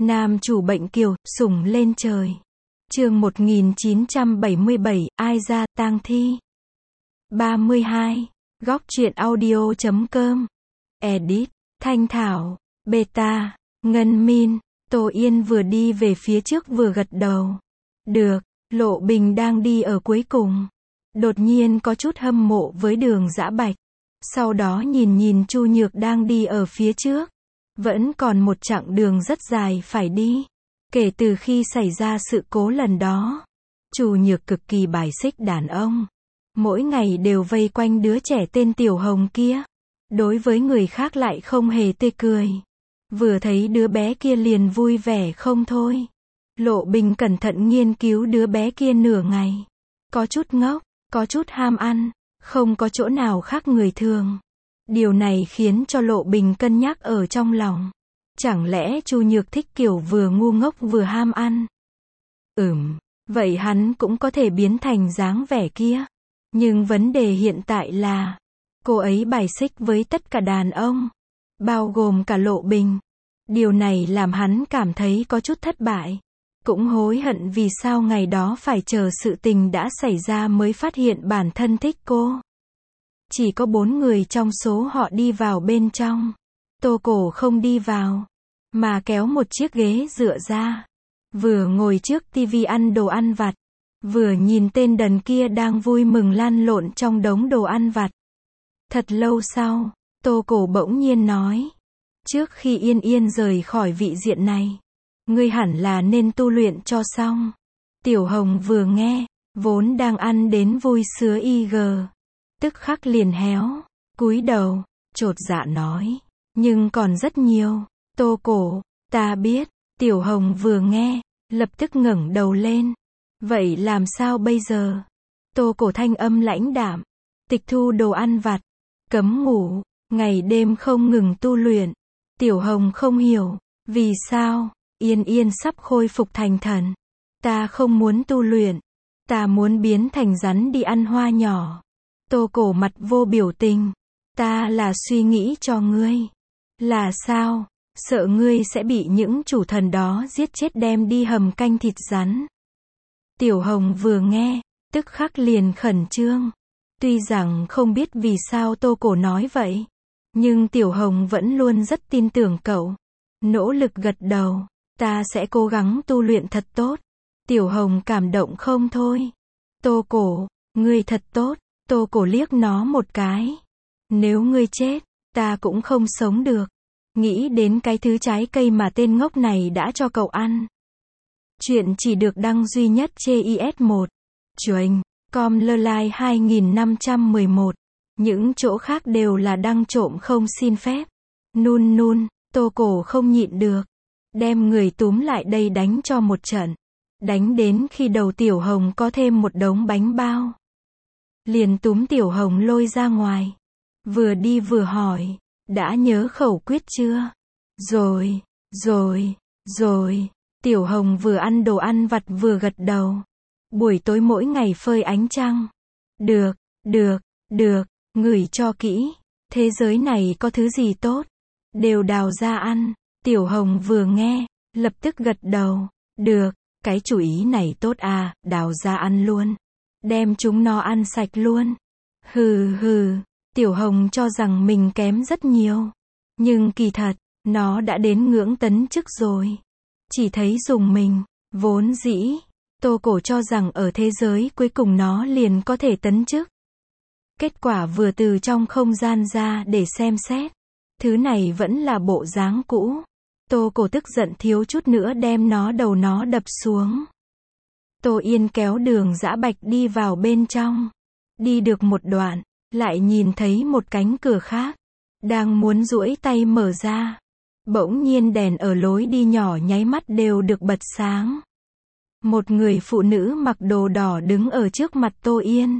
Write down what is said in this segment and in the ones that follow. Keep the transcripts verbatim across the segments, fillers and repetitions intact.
Nam chủ bệnh kiều, sủng lên trời. Chương một nghìn chín trăm bảy mươi bảy, ai ra, tang thi. ba mươi hai. Góc truyện audio chấm com. Edit, Thanh Thảo, Beta, Ngân Min. Tô Yên vừa đi về phía trước vừa gật đầu. Được, Lộ Bình đang đi ở cuối cùng. Đột nhiên có chút hâm mộ với Đường Dã Bạch. Sau đó nhìn nhìn Chu Nhược đang đi ở phía trước. Vẫn còn một chặng đường rất dài phải đi. Kể từ khi xảy ra sự cố lần đó, Chu Nhược cực kỳ bài xích đàn ông. Mỗi ngày đều vây quanh đứa trẻ tên Tiểu Hồng kia. Đối với người khác lại không hề tươi cười. Vừa thấy đứa bé kia liền vui vẻ không thôi. Lộ Bình cẩn thận nghiên cứu đứa bé kia nửa ngày. Có chút ngốc, có chút ham ăn, không có chỗ nào khác người thường. Điều này khiến cho Lộ Bình cân nhắc ở trong lòng. Chẳng lẽ Chu Nhược thích kiểu vừa ngu ngốc vừa ham ăn? Ừm, vậy hắn cũng có thể biến thành dáng vẻ kia. Nhưng vấn đề hiện tại là, cô ấy bài xích với tất cả đàn ông, bao gồm cả Lộ Bình. Điều này làm hắn cảm thấy có chút thất bại. Cũng hối hận vì sao ngày đó phải chờ sự tình đã xảy ra mới phát hiện bản thân thích cô. Chỉ có bốn người trong số họ đi vào bên trong. Tô Cổ không đi vào, mà kéo một chiếc ghế dựa ra. Vừa ngồi trước tivi ăn đồ ăn vặt, vừa nhìn tên đần kia đang vui mừng lăn lộn trong đống đồ ăn vặt. Thật lâu sau, Tô Cổ bỗng nhiên nói. Trước khi Yên Yên rời khỏi vị diện này, ngươi hẳn là nên tu luyện cho xong. Tiểu Hồng vừa nghe, vốn đang ăn đến vui sứa y gờ. Tức khắc liền héo, cúi đầu, chột dạ nói. Nhưng còn rất nhiều. Tô Cổ, ta biết. Tiểu Hồng vừa nghe, lập tức ngẩng đầu lên. Vậy làm sao bây giờ? Tô Cổ thanh âm lãnh đạm. Tịch thu đồ ăn vặt. Cấm ngủ. Ngày đêm không ngừng tu luyện. Tiểu Hồng không hiểu. Vì sao? Yên Yên sắp khôi phục thành thần. Ta không muốn tu luyện. Ta muốn biến thành rắn đi ăn hoa nhỏ. Tô Cổ mặt vô biểu tình. Ta là suy nghĩ cho ngươi. Là sao? Sợ ngươi sẽ bị những chủ thần đó giết chết đem đi hầm canh thịt rắn. Tiểu Hồng vừa nghe, tức khắc liền khẩn trương. Tuy rằng không biết vì sao Tô Cổ nói vậy, nhưng Tiểu Hồng vẫn luôn rất tin tưởng cậu. Nỗ lực gật đầu. Ta sẽ cố gắng tu luyện thật tốt. Tiểu Hồng cảm động không thôi. Tô Cổ, ngươi thật tốt. Tô Cổ liếc nó một cái. Nếu ngươi chết, ta cũng không sống được. Nghĩ đến cái thứ trái cây mà tên ngốc này đã cho cậu ăn. Chuyện chỉ được đăng duy nhất trên i ét một. Chuyện, com lơ lai hai nghìn năm trăm mười một. Những chỗ khác đều là đăng trộm không xin phép. Nun nun, Tô Cổ không nhịn được. Đem người túm lại đây đánh cho một trận. Đánh đến khi đầu Tiểu Hồng có thêm một đống bánh bao. Liền túm Tiểu Hồng lôi ra ngoài. Vừa đi vừa hỏi. Đã nhớ khẩu quyết chưa? Rồi, rồi, rồi. Tiểu Hồng vừa ăn đồ ăn vặt vừa gật đầu. Buổi tối mỗi ngày phơi ánh trăng. Được, được, được, ngửi cho kỹ. Thế giới này có thứ gì tốt? Đều đào ra ăn. Tiểu Hồng vừa nghe, lập tức gật đầu. Được, cái chủ ý này tốt à, đào ra ăn luôn. Đem chúng nó ăn sạch luôn. Hừ hừ, Tiểu Hồng cho rằng mình kém rất nhiều. Nhưng kỳ thật, nó đã đến ngưỡng tấn chức rồi. Chỉ thấy dùng mình, vốn dĩ, Tô Cổ cho rằng ở thế giới cuối cùng nó liền có thể tấn chức. Kết quả vừa từ trong không gian ra để xem xét. Thứ này vẫn là bộ dáng cũ. Tô Cổ tức giận thiếu chút nữa đem nó đầu nó đập xuống. Tô Yên kéo Đường Dã Bạch đi vào bên trong. Đi được một đoạn, lại nhìn thấy một cánh cửa khác. Đang muốn duỗi tay mở ra. Bỗng nhiên đèn ở lối đi nhỏ nháy mắt đều được bật sáng. Một người phụ nữ mặc đồ đỏ đứng ở trước mặt Tô Yên.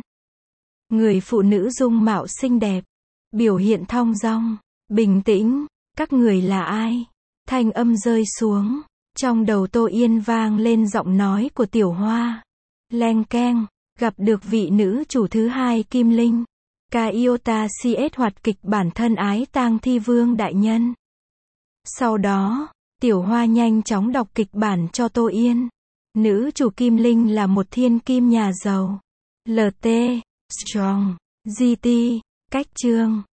Người phụ nữ dung mạo xinh đẹp. Biểu hiện thong dong, bình tĩnh. Các người là ai? Thanh âm rơi xuống. Trong đầu Tô Yên vang lên giọng nói của Tiểu Hoa. Leng keng, gặp được vị nữ chủ thứ hai Kim Linh. Kaiota xê ét hoạt kịch bản thân ái tang thi vương đại nhân. Sau đó, Tiểu Hoa nhanh chóng đọc kịch bản cho Tô Yên. Nữ chủ Kim Linh là một thiên kim nhà giàu. lờ tê, Strong, giê tê, cách chương.